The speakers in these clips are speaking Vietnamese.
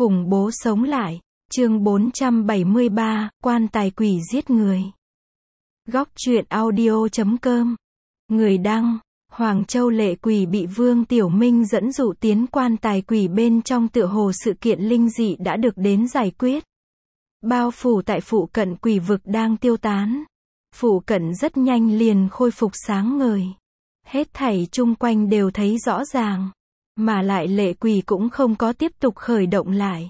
Khủng bố sống lại. Chương 473, quan tài quỷ giết người. Góc truyện audio.com. Người đăng, Hoàng Châu lệ quỷ bị Vương Tiểu Minh dẫn dụ tiến quan tài quỷ bên trong, tựa hồ sự kiện linh dị đã được đến giải quyết. Bao phủ tại phụ cận quỷ vực đang tiêu tán. Phụ cận rất nhanh liền khôi phục sáng ngời. Hết thảy chung quanh đều thấy rõ ràng. Mà lại lệ quỷ cũng không có tiếp tục khởi động lại.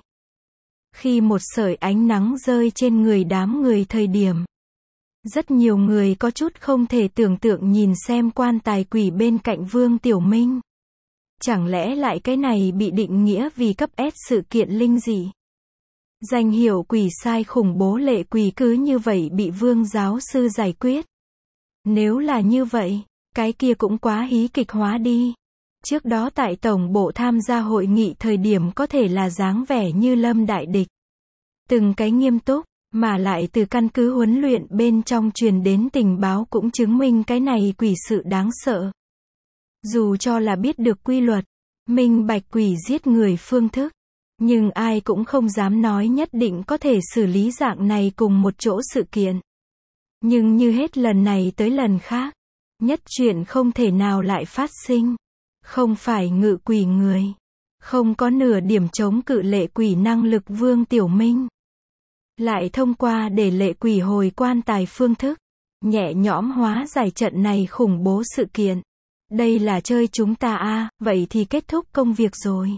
Khi một sợi ánh nắng rơi trên người đám người thời điểm, rất nhiều người có chút không thể tưởng tượng nhìn xem quan tài quỷ bên cạnh Vương Tiểu Minh. Chẳng lẽ lại cái này bị định nghĩa vì cấp S sự kiện linh dị? Danh hiệu quỷ sai khủng bố lệ quỷ cứ như vậy bị Vương giáo sư giải quyết. Nếu là như vậy, cái kia cũng quá hí kịch hóa đi. Trước đó tại tổng bộ tham gia hội nghị thời điểm có thể là dáng vẻ như lâm đại địch. Từng cái nghiêm túc, mà lại từ căn cứ huấn luyện bên trong truyền đến tình báo cũng chứng minh cái này quỷ sự đáng sợ. Dù cho là biết được quy luật, minh bạch quỷ giết người phương thức, nhưng ai cũng không dám nói nhất định có thể xử lý dạng này cùng một chỗ sự kiện. Nhưng như hết lần này tới lần khác, nhất chuyện không thể nào lại phát sinh. Không phải ngự quỷ người. Không có nửa điểm chống cự lệ quỷ năng lực Vương Tiểu Minh. Lại thông qua để lệ quỷ hồi quan tài phương thức, nhẹ nhõm hóa giải trận này khủng bố sự kiện. Đây là chơi chúng ta à, vậy thì kết thúc công việc rồi.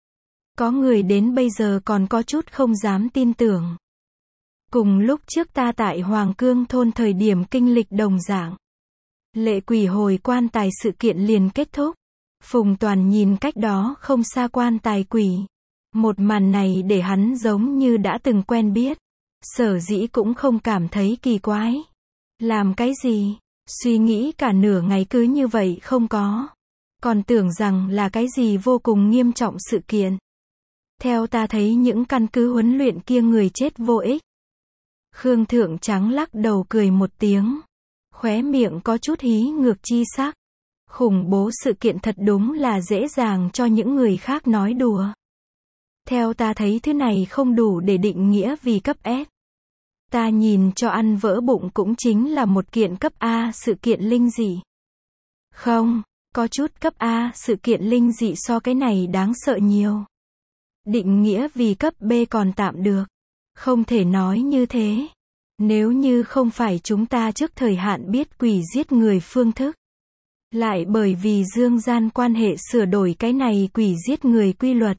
Có người đến bây giờ còn có chút không dám tin tưởng. Cùng lúc trước ta tại Hoàng Cương thôn thời điểm kinh lịch đồng dạng. Lệ quỷ hồi quan tài sự kiện liền kết thúc. Phùng Toàn nhìn cách đó không xa quan tài quỷ. Một màn này để hắn giống như đã từng quen biết. Sở dĩ cũng không cảm thấy kỳ quái. Làm cái gì? Suy nghĩ cả nửa ngày cứ như vậy không có. Còn tưởng rằng là cái gì vô cùng nghiêm trọng sự kiện. Theo ta thấy những căn cứ huấn luyện kia người chết vô ích. Khương Thượng Trắng lắc đầu cười một tiếng. Khóe miệng có chút hí ngược chi sắc. Khủng bố sự kiện thật đúng là dễ dàng cho những người khác nói đùa. Theo ta thấy thứ này không đủ để định nghĩa vì cấp S. Ta nhìn cho ăn vỡ bụng cũng chính là một kiện cấp A sự kiện linh dị. Không, có chút cấp A sự kiện linh dị so cái này đáng sợ nhiều. Định nghĩa vì cấp B còn tạm được. Không thể nói như thế. Nếu như không phải chúng ta trước thời hạn biết quỷ giết người phương thức. Lại bởi vì dương gian quan hệ sửa đổi cái này quỷ giết người quy luật.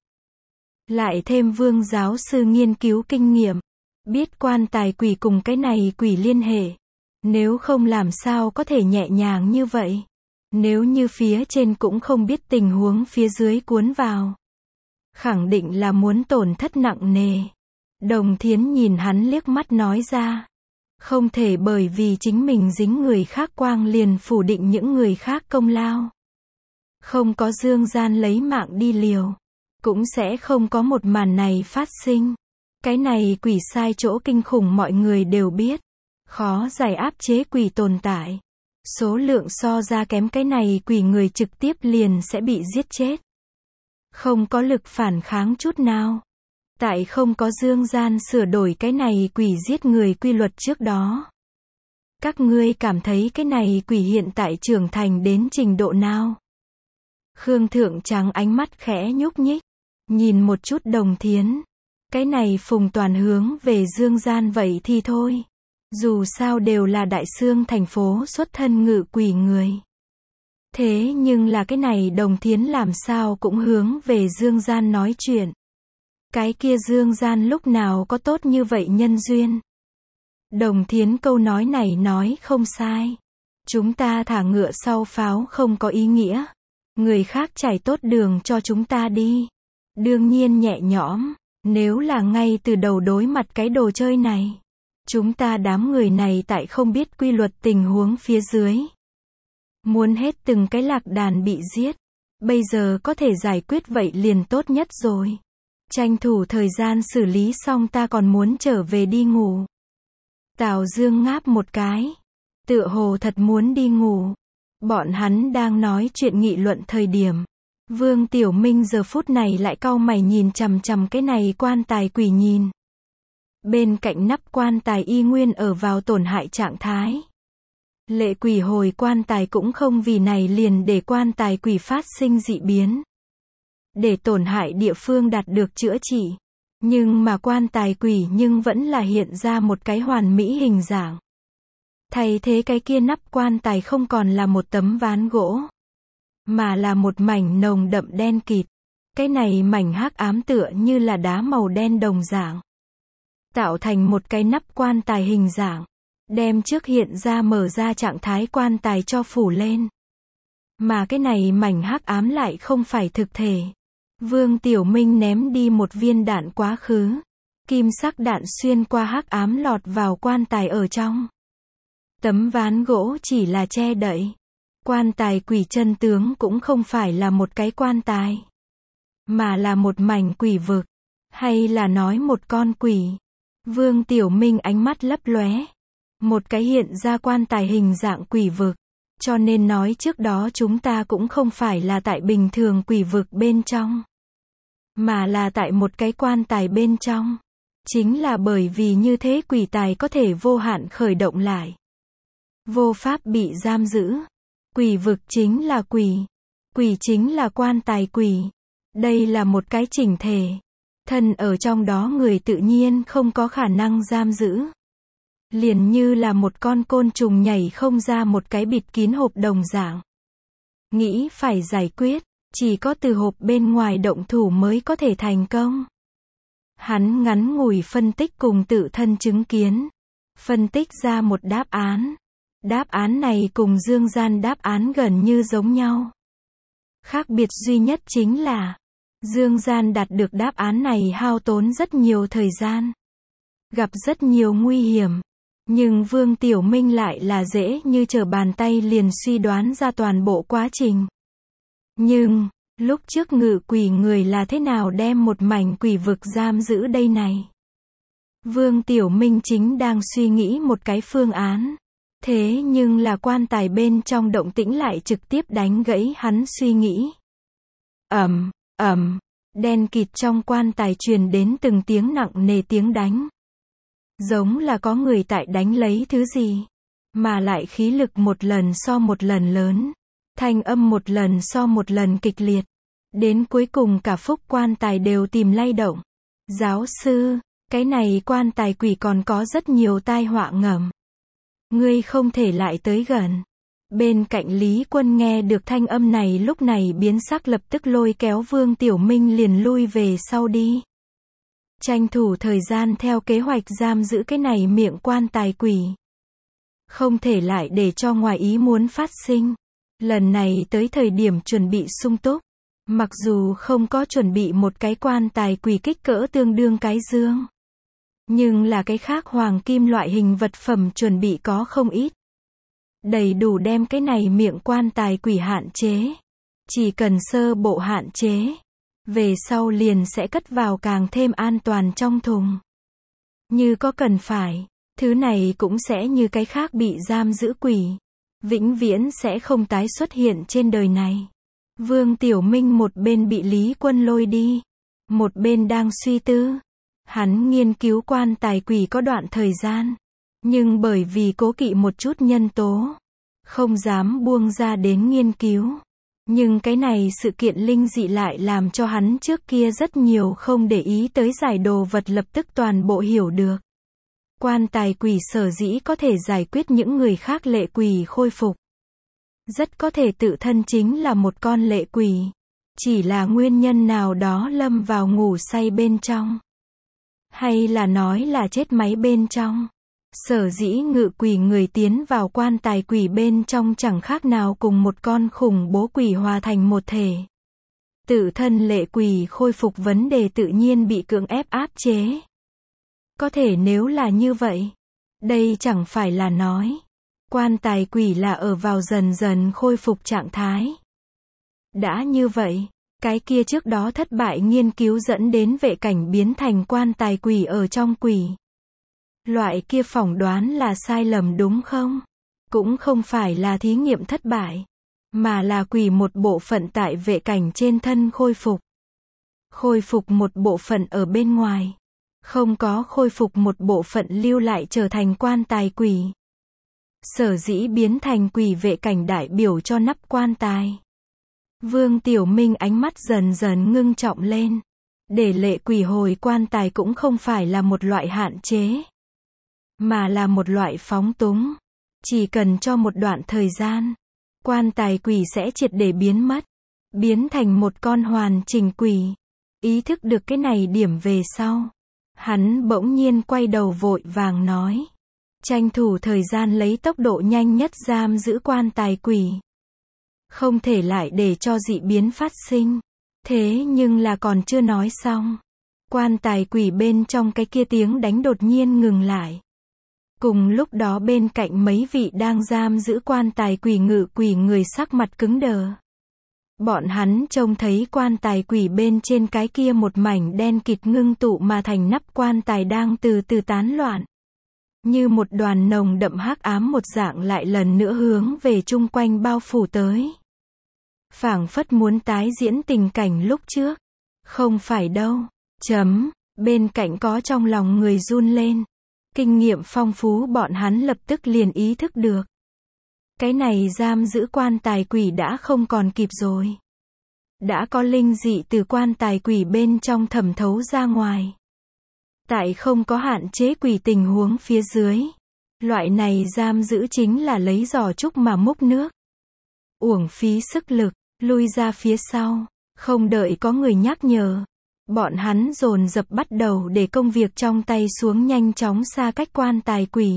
Lại thêm Vương giáo sư nghiên cứu kinh nghiệm. Biết quan tài quỷ cùng cái này quỷ liên hệ. Nếu không làm sao có thể nhẹ nhàng như vậy. Nếu như phía trên cũng không biết tình huống phía dưới cuốn vào. Khẳng định là muốn tổn thất nặng nề. Đồng Thiến nhìn hắn liếc mắt nói ra. Không thể bởi vì chính mình dính người khác quang liền phủ định những người khác công lao. Không có dương gian lấy mạng đi liều. Cũng sẽ không có một màn này phát sinh. Cái này quỷ sai chỗ kinh khủng mọi người đều biết. Khó giải áp chế quỷ tồn tại. Số lượng so ra kém cái này quỷ người trực tiếp liền sẽ bị giết chết. Không có lực phản kháng chút nào. Tại không có dương gian sửa đổi cái này quỷ giết người quy luật trước đó. Các ngươi cảm thấy cái này quỷ hiện tại trưởng thành đến trình độ nào? Khương Thượng Trắng ánh mắt khẽ nhúc nhích. Nhìn một chút Đồng Thiến. Cái này Phùng Toàn hướng về dương gian vậy thì thôi. Dù sao đều là đại xương thành phố xuất thân ngự quỷ người. Thế nhưng là cái này Đồng Thiến làm sao cũng hướng về dương gian nói chuyện. Cái kia dương gian lúc nào có tốt như vậy nhân duyên. Đồng Thiến câu nói này nói không sai. Chúng ta thả ngựa sau pháo không có ý nghĩa. Người khác trải tốt đường cho chúng ta đi. Đương nhiên nhẹ nhõm. Nếu là ngay từ đầu đối mặt cái đồ chơi này. Chúng ta đám người này tại không biết quy luật tình huống phía dưới. Muốn hết từng cái lạc đàn bị giết. Bây giờ có thể giải quyết vậy liền tốt nhất rồi. Tranh thủ thời gian xử lý xong ta còn muốn trở về đi ngủ. Tào Dương ngáp một cái. Tựa hồ thật muốn đi ngủ. Bọn hắn đang nói chuyện nghị luận thời điểm. Vương Tiểu Minh giờ phút này lại cau mày nhìn chằm chằm cái này quan tài quỷ nhìn. Bên cạnh nắp quan tài y nguyên ở vào tổn hại trạng thái. Lệ quỷ hồi quan tài cũng không vì này liền để quan tài quỷ phát sinh dị biến. Để tổn hại địa phương đạt được chữa trị. Nhưng mà quan tài quỷ nhưng vẫn là hiện ra một cái hoàn mỹ hình dạng. Thay thế cái kia nắp quan tài không còn là một tấm ván gỗ. Mà là một mảnh nồng đậm đen kịt. Cái này mảnh hắc ám tựa như là đá màu đen đồng dạng. Tạo thành một cái nắp quan tài hình dạng. Đem trước hiện ra mở ra trạng thái quan tài cho phủ lên. Mà cái này mảnh hắc ám lại không phải thực thể. Vương Tiểu Minh ném đi một viên đạn quá khứ. Kim sắc đạn xuyên qua hắc ám lọt vào quan tài ở trong. Tấm ván gỗ chỉ là che đậy. Quan tài quỷ chân tướng cũng không phải là một cái quan tài. Mà là một mảnh quỷ vực. Hay là nói một con quỷ. Vương Tiểu Minh ánh mắt lấp lóe. Một cái hiện ra quan tài hình dạng quỷ vực. Cho nên nói trước đó chúng ta cũng không phải là tại bình thường quỷ vực bên trong. Mà là tại một cái quan tài bên trong. Chính là bởi vì như thế quỷ tài có thể vô hạn khởi động lại. Vô pháp bị giam giữ. Quỷ vực chính là quỷ. Quỷ chính là quan tài quỷ. Đây là một cái chỉnh thể. Thân ở trong đó người tự nhiên không có khả năng giam giữ. Liền như là một con côn trùng nhảy không ra một cái bịt kín hộp đồng dạng. Nghĩ phải giải quyết, chỉ có từ hộp bên ngoài động thủ mới có thể thành công. Hắn ngắn ngủi phân tích cùng tự thân chứng kiến. Phân tích ra một đáp án. Đáp án này cùng dương gian đáp án gần như giống nhau. Khác biệt duy nhất chính là dương gian đạt được đáp án này hao tốn rất nhiều thời gian. Gặp rất nhiều nguy hiểm. Nhưng Vương Tiểu Minh lại là dễ như trở bàn tay liền suy đoán ra toàn bộ quá trình. Nhưng, lúc trước ngự quỷ người là thế nào đem một mảnh quỷ vực giam giữ đây này? Vương Tiểu Minh chính đang suy nghĩ một cái phương án. Thế nhưng là quan tài bên trong động tĩnh lại trực tiếp đánh gãy hắn suy nghĩ. Đen kịt trong quan tài truyền đến từng tiếng nặng nề tiếng đánh. Giống là có người tại đánh lấy thứ gì. Mà lại khí lực một lần so một lần lớn. Thanh âm một lần so một lần kịch liệt. Đến cuối cùng cả phúc quan tài đều tìm lay động. Giáo sư, cái này quan tài quỷ còn có rất nhiều tai họa ngầm. Ngươi không thể lại tới gần. Bên cạnh Lý Quân nghe được thanh âm này lúc này biến sắc lập tức lôi kéo Vương Tiểu Minh liền lui về sau đi. Tranh thủ thời gian theo kế hoạch giam giữ cái này miệng quan tài quỷ. Không thể lại để cho ngoài ý muốn phát sinh. Lần này tới thời điểm chuẩn bị sung túc. Mặc dù không có chuẩn bị một cái quan tài quỷ kích cỡ tương đương cái dương. Nhưng là cái khác hoàng kim loại hình vật phẩm chuẩn bị có không ít. Đầy đủ đem cái này miệng quan tài quỷ hạn chế. Chỉ cần sơ bộ hạn chế. Về sau liền sẽ cất vào càng thêm an toàn trong thùng. Như có cần phải, thứ này cũng sẽ như cái khác bị giam giữ quỷ. Vĩnh viễn sẽ không tái xuất hiện trên đời này. Vương Tiểu Minh một bên bị Lý Quân lôi đi. Một bên đang suy tư. Hắn nghiên cứu quan tài quỷ có đoạn thời gian. Nhưng bởi vì cố kỵ một chút nhân tố. Không dám buông ra đến nghiên cứu. Nhưng cái này sự kiện linh dị lại làm cho hắn trước kia rất nhiều không để ý tới giải đồ vật lập tức toàn bộ hiểu được. Quan tài quỷ sở dĩ có thể giải quyết những người khác lệ quỷ khôi phục. Rất có thể tự thân chính là một con lệ quỷ. Chỉ là nguyên nhân nào đó lâm vào ngủ say bên trong. Hay là nói là chết máy bên trong. Sở dĩ ngự quỷ người tiến vào quan tài quỷ bên trong chẳng khác nào cùng một con khủng bố quỷ hòa thành một thể. Tự thân lệ quỷ khôi phục vấn đề tự nhiên bị cưỡng ép áp chế. Có thể nếu là như vậy, đây chẳng phải là nói, quan tài quỷ là ở vào dần dần khôi phục trạng thái. Đã như vậy, cái kia trước đó thất bại nghiên cứu dẫn đến vệ cảnh biến thành quan tài quỷ ở trong quỷ. Loại kia phỏng đoán là sai lầm đúng không? Cũng không phải là thí nghiệm thất bại. mà là quỷ một bộ phận tại vệ cảnh trên thân khôi phục. Khôi phục một bộ phận ở bên ngoài. Không có khôi phục một bộ phận lưu lại trở thành quan tài quỷ. Sở dĩ biến thành quỷ vệ cảnh đại biểu cho nắp quan tài. Vương Tiểu Minh ánh mắt dần dần ngưng trọng lên. Để lệ quỷ hồi quan tài cũng không phải là một loại hạn chế, mà là một loại phóng túng. Chỉ cần cho một đoạn thời gian, quan tài quỷ sẽ triệt để biến mất, biến thành một con hoàn chỉnh quỷ. Ý thức được cái này điểm về sau, hắn bỗng nhiên quay đầu vội vàng nói. Tranh thủ thời gian lấy tốc độ nhanh nhất giam giữ quan tài quỷ. Không thể lại để cho dị biến phát sinh. Thế nhưng là còn chưa nói xong. Quan tài quỷ bên trong cái kia tiếng đánh đột nhiên ngừng lại. Cùng lúc đó bên cạnh mấy vị đang giam giữ quan tài quỷ ngự quỷ người sắc mặt cứng đờ. Bọn hắn trông thấy quan tài quỷ bên trên cái kia một mảnh đen kịt ngưng tụ mà thành nắp quan tài đang từ từ tán loạn. Như một đoàn nồng đậm hắc ám một dạng lại lần nữa hướng về chung quanh bao phủ tới. Phảng phất muốn tái diễn tình cảnh lúc trước. Không phải đâu. Bên cạnh có trong lòng người run lên. Kinh nghiệm phong phú bọn hắn lập tức liền ý thức được. Cái này giam giữ quan tài quỷ đã không còn kịp rồi. Đã có linh dị từ quan tài quỷ bên trong thẩm thấu ra ngoài. Tại không có hạn chế quỷ tình huống phía dưới. Loại này giam giữ chính là lấy giò trúc mà múc nước. Uổng phí sức lực, lui ra phía sau, không đợi có người nhắc nhở. Bọn hắn dồn dập bắt đầu để công việc trong tay xuống nhanh chóng xa cách quan tài quỷ.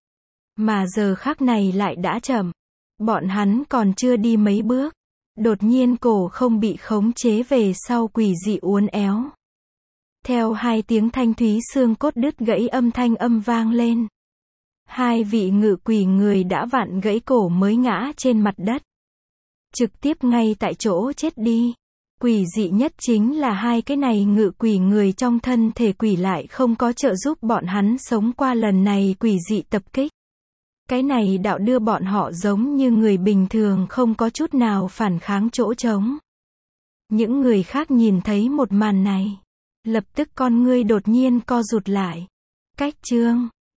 Mà giờ khắc này lại đã chậm. Bọn hắn còn chưa đi mấy bước. Đột nhiên cổ không bị khống chế về sau quỷ dị uốn éo. Theo hai tiếng thanh thúy xương cốt đứt gãy âm thanh âm vang lên. Hai vị ngự quỷ người đã vặn gãy cổ mới ngã trên mặt đất. Trực tiếp ngay tại chỗ chết đi. Quỷ dị nhất chính là hai cái này ngự quỷ người trong thân thể quỷ lại không có trợ giúp bọn hắn sống qua lần này quỷ dị tập kích. Cái này đạo đưa bọn họ giống như người bình thường không có chút nào phản kháng chỗ trống. Những người khác nhìn thấy một màn này. Lập tức con ngươi đột nhiên co rụt lại. Cách chương